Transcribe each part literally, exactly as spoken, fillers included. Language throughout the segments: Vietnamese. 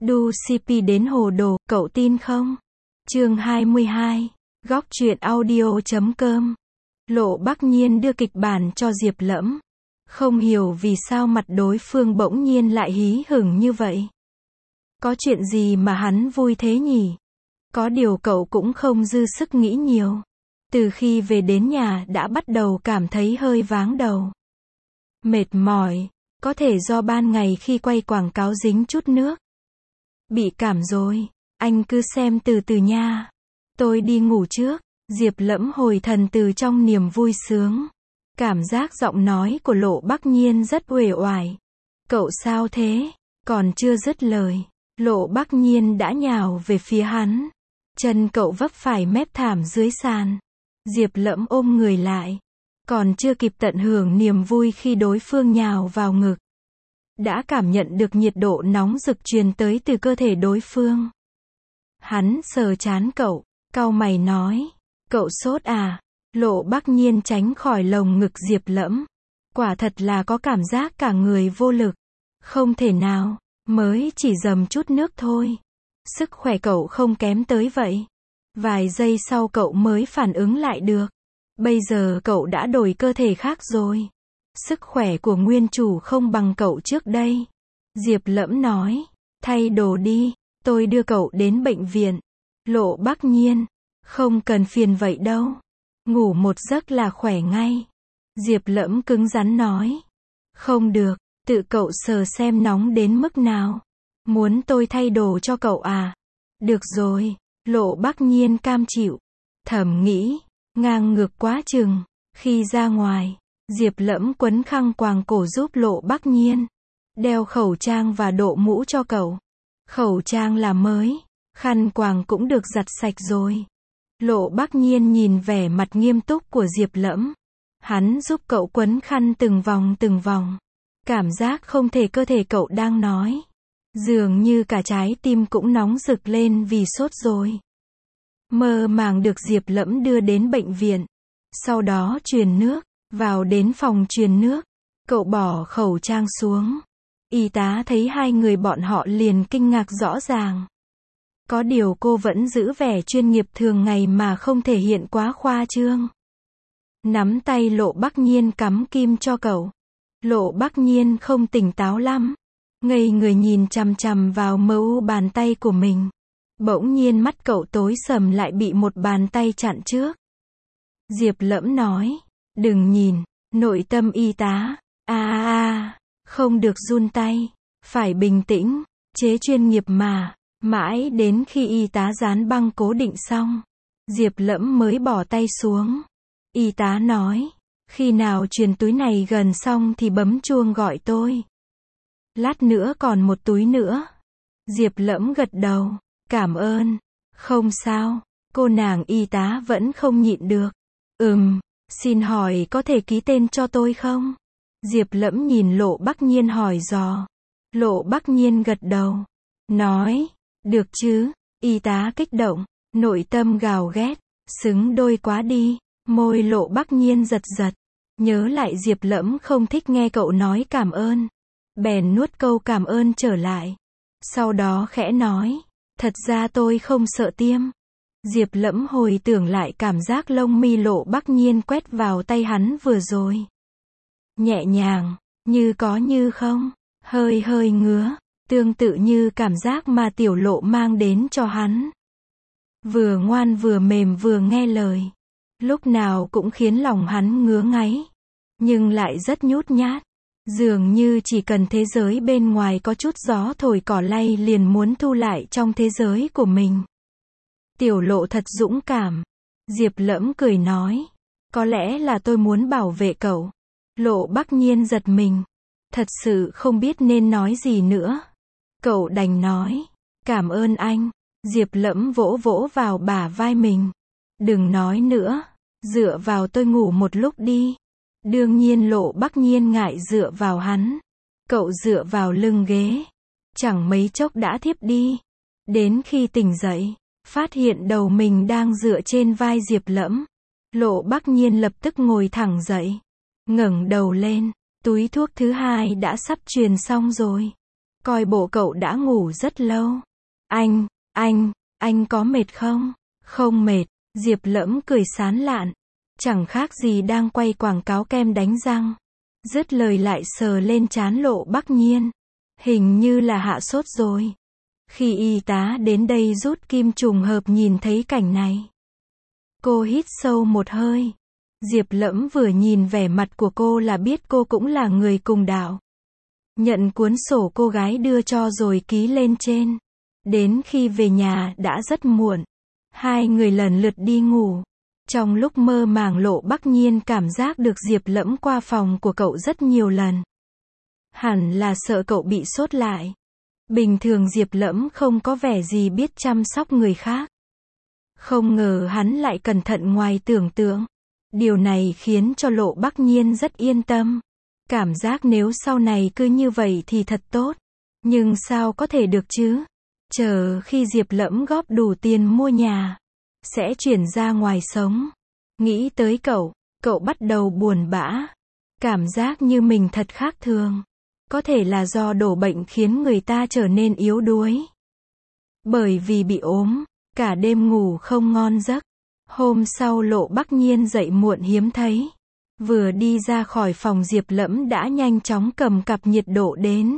Đu xê pê đến hồ đồ, cậu tin không? Chương hai mươi hai, góc truyện audio chấm com. Lộ Bắc Nhiên đưa kịch bản cho Diệp Lẫm. Không hiểu vì sao mặt đối phương bỗng nhiên lại hí hửng như vậy. Có chuyện gì mà hắn vui thế nhỉ? Có điều cậu cũng không dư sức nghĩ nhiều. Từ khi về đến nhà đã bắt đầu cảm thấy hơi váng đầu. Mệt mỏi, có thể do ban ngày khi quay quảng cáo dính chút nước. Bị cảm rồi, anh cứ xem từ từ nha. Tôi đi ngủ trước. Diệp Lẫm hồi thần từ trong niềm vui sướng. Cảm giác giọng nói của Lộ Bắc Nhiên rất uể oải. Cậu sao thế? Còn chưa dứt lời, Lộ Bắc Nhiên đã nhào về phía hắn. Chân cậu vấp phải mép thảm dưới sàn. Diệp Lẫm ôm người lại. Còn chưa kịp tận hưởng niềm vui khi đối phương nhào vào ngực. Đã cảm nhận được nhiệt độ nóng rực truyền tới từ cơ thể đối phương. Hắn sờ trán cậu, cau mày nói. Cậu sốt à? Lộ Bắc Nhiên tránh khỏi lồng ngực Diệp Lẫm. Quả thật là có cảm giác cả người vô lực. Không thể nào, mới chỉ dầm chút nước thôi. Sức khỏe cậu không kém tới vậy. Vài giây sau cậu mới phản ứng lại được. Bây giờ cậu đã đổi cơ thể khác rồi. Sức khỏe của nguyên chủ không bằng cậu trước đây. Diệp Lẫm nói. Thay đồ đi, tôi đưa cậu đến bệnh viện. Lộ Bắc Nhiên. Không cần phiền vậy đâu. Ngủ một giấc là khỏe ngay. Diệp Lẫm cứng rắn nói. Không được, tự cậu sờ xem nóng đến mức nào. Muốn tôi thay đồ cho cậu à? Được rồi, Lộ Bắc Nhiên cam chịu. Thầm nghĩ, ngang ngược quá chừng. Khi ra ngoài, Diệp Lẫm quấn khăn quàng cổ giúp Lộ Bắc Nhiên. Đeo khẩu trang và đội mũ cho cậu. Khẩu trang là mới, khăn quàng cũng được giặt sạch rồi. Lộ Bắc Nhiên nhìn vẻ mặt nghiêm túc của Diệp Lẫm. Hắn giúp cậu quấn khăn từng vòng từng vòng. Cảm giác không thể cơ thể cậu đang nói. Dường như cả trái tim cũng nóng rực lên vì sốt rồi. Mơ màng được Diệp Lẫm đưa đến bệnh viện. Sau đó truyền nước. Vào đến phòng truyền nước. Cậu bỏ khẩu trang xuống. Y tá thấy hai người bọn họ liền kinh ngạc rõ ràng. Có điều cô vẫn giữ vẻ chuyên nghiệp thường ngày mà không thể hiện quá khoa trương. Nắm tay Lộ Bắc Nhiên cắm kim cho cậu. Lộ Bắc Nhiên không tỉnh táo lắm. Ngây người nhìn chằm chằm vào mờ u bàn tay của mình. Bỗng nhiên mắt cậu tối sầm lại bị một bàn tay chặn trước. Diệp Lẫm nói. Đừng nhìn, nội tâm y tá. A a a, không được run tay. Phải bình tĩnh, chế chuyên nghiệp mà. Mãi đến khi y tá dán băng cố định xong, Diệp Lẫm mới bỏ tay xuống. Y tá nói, khi nào truyền túi này gần xong thì bấm chuông gọi tôi. Lát nữa còn một túi nữa. Diệp Lẫm gật đầu, cảm ơn. Không sao, cô nàng y tá vẫn không nhịn được. Ừm, xin hỏi có thể ký tên cho tôi không? Diệp Lẫm nhìn Lộ Bắc Nhiên hỏi dò. Lộ Bắc Nhiên gật đầu, nói. Được chứ, y tá kích động, nội tâm gào ghét, xứng đôi quá đi, môi Lộ Bắc Nhiên giật giật, nhớ lại Diệp Lẫm không thích nghe cậu nói cảm ơn, bèn nuốt câu cảm ơn trở lại, sau đó khẽ nói, thật ra tôi không sợ tiêm. Diệp Lẫm hồi tưởng lại cảm giác lông mi Lộ Bắc Nhiên quét vào tay hắn vừa rồi. Nhẹ nhàng, như có như không, hơi hơi ngứa. Tương tự như cảm giác mà Tiểu Lộ mang đến cho hắn. Vừa ngoan vừa mềm vừa nghe lời. Lúc nào cũng khiến lòng hắn ngứa ngáy. Nhưng lại rất nhút nhát. Dường như chỉ cần thế giới bên ngoài có chút gió thổi cỏ lay liền muốn thu lại trong thế giới của mình. Tiểu Lộ thật dũng cảm. Diệp Lẫm cười nói. Có lẽ là tôi muốn bảo vệ cậu. Lộ Bắc Nhiên giật mình. Thật sự không biết nên nói gì nữa. Cậu đành nói, cảm ơn anh. Diệp Lẫm vỗ vỗ vào bả vai mình. Đừng nói nữa, dựa vào tôi ngủ một lúc đi. Đương nhiên Lộ Bắc Nhiên ngại dựa vào hắn. Cậu dựa vào lưng ghế. Chẳng mấy chốc đã thiếp đi. Đến khi tỉnh dậy, phát hiện đầu mình đang dựa trên vai Diệp Lẫm. Lộ Bắc Nhiên lập tức ngồi thẳng dậy. Ngẩng đầu lên, túi thuốc thứ hai đã sắp truyền xong rồi. Coi bộ cậu đã ngủ rất lâu. Anh, anh, anh có mệt không? Không mệt, Diệp Lẫm cười sán lạn. Chẳng khác gì đang quay quảng cáo kem đánh răng. Dứt lời lại sờ lên trán Lộ Bắc Nhiên. Hình như là hạ sốt rồi. Khi y tá đến đây rút kim trùng hợp nhìn thấy cảnh này. Cô hít sâu một hơi. Diệp Lẫm vừa nhìn vẻ mặt của cô là biết cô cũng là người cùng đạo. Nhận cuốn sổ cô gái đưa cho rồi ký lên trên. Đến khi về nhà đã rất muộn. Hai người lần lượt đi ngủ. Trong lúc mơ màng Lộ Bắc Nhiên cảm giác được Diệp Lẫm qua phòng của cậu rất nhiều lần. Hẳn là sợ cậu bị sốt lại. Bình thường Diệp Lẫm không có vẻ gì biết chăm sóc người khác. Không ngờ hắn lại cẩn thận ngoài tưởng tượng. Điều này khiến cho Lộ Bắc Nhiên rất yên tâm. Cảm giác nếu sau này cứ như vậy thì thật tốt. Nhưng sao có thể được chứ? Chờ khi Diệp Lẫm góp đủ tiền mua nhà, sẽ chuyển ra ngoài sống. Nghĩ tới cậu, cậu bắt đầu buồn bã. Cảm giác như mình thật khác thường. Có thể là do đổ bệnh khiến người ta trở nên yếu đuối. Bởi vì bị ốm, cả đêm ngủ không ngon giấc. Hôm sau Lộ Bắc Nhiên dậy muộn hiếm thấy. Vừa đi ra khỏi phòng Diệp Lẫm đã nhanh chóng cầm cặp nhiệt độ đến.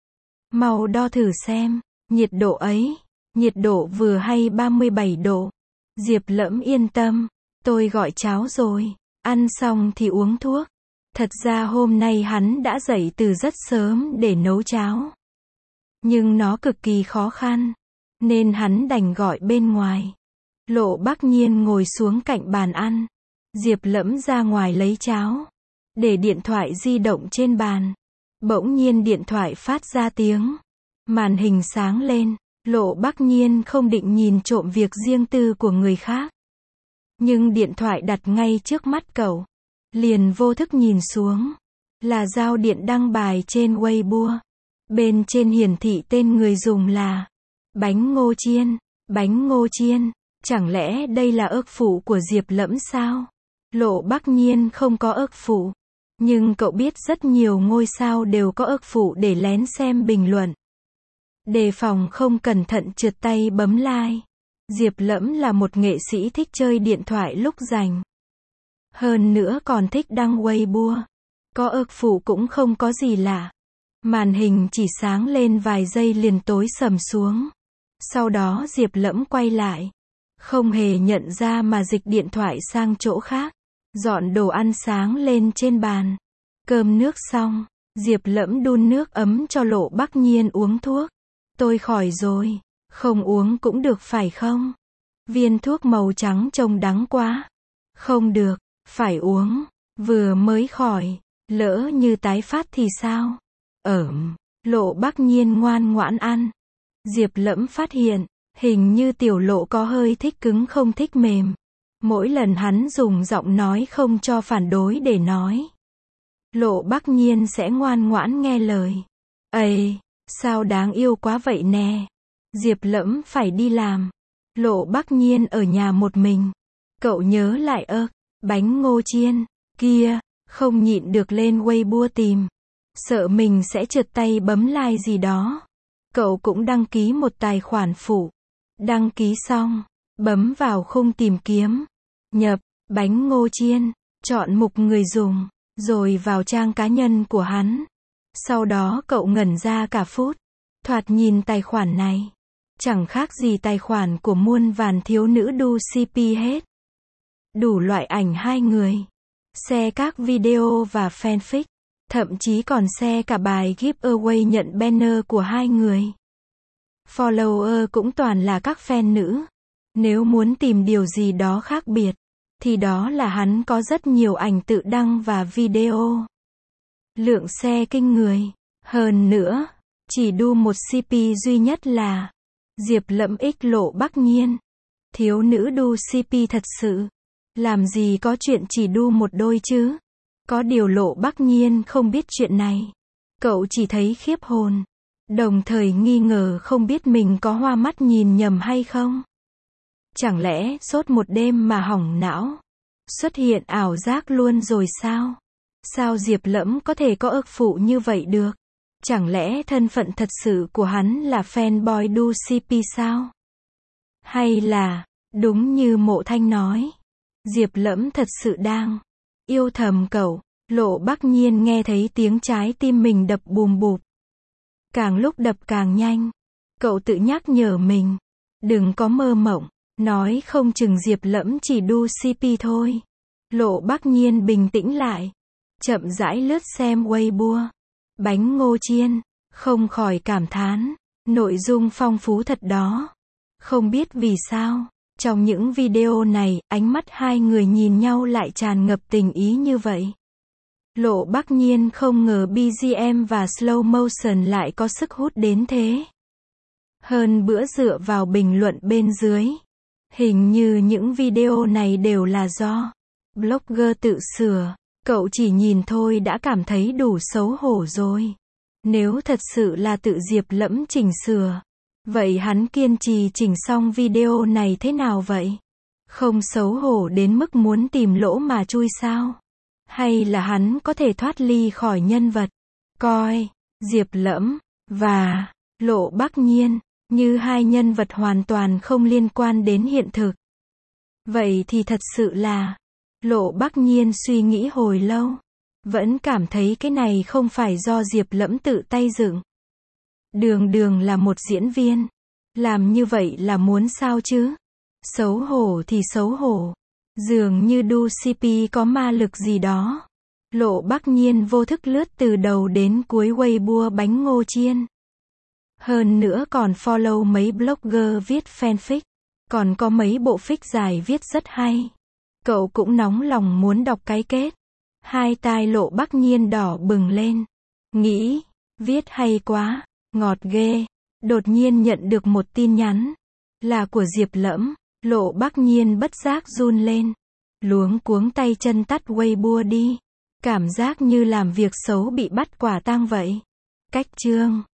Mau đo thử xem, nhiệt độ ấy, nhiệt độ vừa hay ba mươi bảy độ. Diệp Lẫm yên tâm, tôi gọi cháo rồi, ăn xong thì uống thuốc. Thật ra hôm nay hắn đã dậy từ rất sớm để nấu cháo. Nhưng nó cực kỳ khó khăn, nên hắn đành gọi bên ngoài. Lộ Bắc Nhiên ngồi xuống cạnh bàn ăn. Diệp Lẫm ra ngoài lấy cháo. Để điện thoại di động trên bàn. Bỗng nhiên điện thoại phát ra tiếng. Màn hình sáng lên. Lộ Bắc Nhiên không định nhìn trộm việc riêng tư của người khác. Nhưng điện thoại đặt ngay trước mắt cậu. Liền vô thức nhìn xuống. Là Giao Điện đăng bài trên Weibo. Bên trên hiển thị tên người dùng là Bánh Ngô Chiên. Bánh Ngô Chiên. Chẳng lẽ đây là ức phụ của Diệp Lẫm sao? Lộ Bắc Nhiên không có ức phụ. Nhưng cậu biết rất nhiều ngôi sao đều có ức phụ để lén xem bình luận. Đề phòng không cẩn thận trượt tay bấm like. Diệp Lẫm là một nghệ sĩ thích chơi điện thoại lúc rảnh. Hơn nữa còn thích đăng Weibo. Có ức phụ cũng không có gì lạ. Màn hình chỉ sáng lên vài giây liền tối sầm xuống. Sau đó Diệp Lẫm quay lại. Không hề nhận ra mà dịch điện thoại sang chỗ khác. Dọn đồ ăn sáng lên trên bàn. Cơm nước xong, Diệp Lẫm đun nước ấm cho Lộ Bắc Nhiên uống thuốc. Tôi khỏi rồi, không uống cũng được phải không? Viên thuốc màu trắng trông đắng quá. Không được, phải uống, vừa mới khỏi, lỡ như tái phát thì sao? Ởm, Lộ Bắc Nhiên ngoan ngoãn ăn. Diệp Lẫm phát hiện, hình như tiểu Lộ có hơi thích cứng không thích mềm. Mỗi lần hắn dùng giọng nói không cho phản đối để nói. Lộ Bắc Nhiên sẽ ngoan ngoãn nghe lời. Ây, sao đáng yêu quá vậy nè. Diệp Lẫm phải đi làm. Lộ Bắc Nhiên ở nhà một mình. Cậu nhớ lại ơ, bánh ngô chiên, kia, không nhịn được lên Weibo tìm. Sợ mình sẽ trượt tay bấm like gì đó. Cậu cũng đăng ký một tài khoản phụ. Đăng ký xong, bấm vào khung tìm kiếm. Nhập, bánh ngô chiên, chọn mục người dùng, rồi vào trang cá nhân của hắn. Sau đó cậu ngẩn ra cả phút. Thoạt nhìn tài khoản này. Chẳng khác gì tài khoản của muôn vàn thiếu nữ đu xê pê hết. Đủ loại ảnh hai người. Share các video và fanfic. Thậm chí còn share cả bài giveaway nhận banner của hai người. Follower cũng toàn là các fan nữ. Nếu muốn tìm điều gì đó khác biệt, thì đó là hắn có rất nhiều ảnh tự đăng và video. Lượng share kinh người. Hơn nữa, chỉ đu một xê pê duy nhất là Diệp Lẫm x Lộ Bắc Nhiên. Thiếu nữ đu xê pê thật sự. Làm gì có chuyện chỉ đu một đôi chứ? Có điều Lộ Bắc Nhiên không biết chuyện này. Cậu chỉ thấy khiếp hồn. Đồng thời nghi ngờ không biết mình có hoa mắt nhìn nhầm hay không. Chẳng lẽ sốt một đêm mà hỏng não? Xuất hiện ảo giác luôn rồi sao? Sao Diệp Lẫm có thể có ức phụ như vậy được? Chẳng lẽ thân phận thật sự của hắn là fanboy đu xê pê sao? Hay là, đúng như Mộ Thanh nói, Diệp Lẫm thật sự đang yêu thầm cậu? Lộ Bắc Nhiên nghe thấy tiếng trái tim mình đập bùm bụp. Càng lúc đập càng nhanh. Cậu tự nhắc nhở mình. Đừng có mơ mộng. Nói không chừng Diệp Lẫm chỉ đu xê pê thôi. Lộ Bắc Nhiên bình tĩnh lại. Chậm rãi lướt xem Weibo. Bánh ngô chiên. Không khỏi cảm thán. Nội dung phong phú thật đó. Không biết vì sao, trong những video này, ánh mắt hai người nhìn nhau lại tràn ngập tình ý như vậy. Lộ Bắc Nhiên không ngờ bê giê em và slow motion lại có sức hút đến thế. Hơn bữa dựa vào bình luận bên dưới. Hình như những video này đều là do blogger tự sửa. Cậu chỉ nhìn thôi đã cảm thấy đủ xấu hổ rồi. Nếu thật sự là tự Diệp Lẫm chỉnh sửa, vậy hắn kiên trì chỉnh xong video này thế nào vậy? Không xấu hổ đến mức muốn tìm lỗ mà chui sao? Hay là hắn có thể thoát ly khỏi nhân vật coi Diệp Lẫm và Lộ Bắc Nhiên như hai nhân vật hoàn toàn không liên quan đến hiện thực? Vậy thì thật sự là, Lộ Bắc Nhiên suy nghĩ hồi lâu, vẫn cảm thấy cái này không phải do Diệp Lẫm tự tay dựng. Đường đường là một diễn viên, làm như vậy là muốn sao chứ? Xấu hổ thì xấu hổ. Dường như đu xê pê có ma lực gì đó. Lộ Bắc Nhiên vô thức lướt từ đầu đến cuối Weibo bánh ngô chiên. Hơn nữa còn follow mấy blogger viết fanfic. Còn có mấy bộ fic dài viết rất hay. Cậu cũng nóng lòng muốn đọc cái kết. Hai tai Lộ Bắc Nhiên đỏ bừng lên. Nghĩ, viết hay quá, ngọt ghê. Đột nhiên nhận được một tin nhắn. Là của Diệp Lẫm. Lộ Bắc Nhiên bất giác run lên. Luống cuống tay chân tắt Weibo đi. Cảm giác như làm việc xấu bị bắt quả tang vậy. Cách chương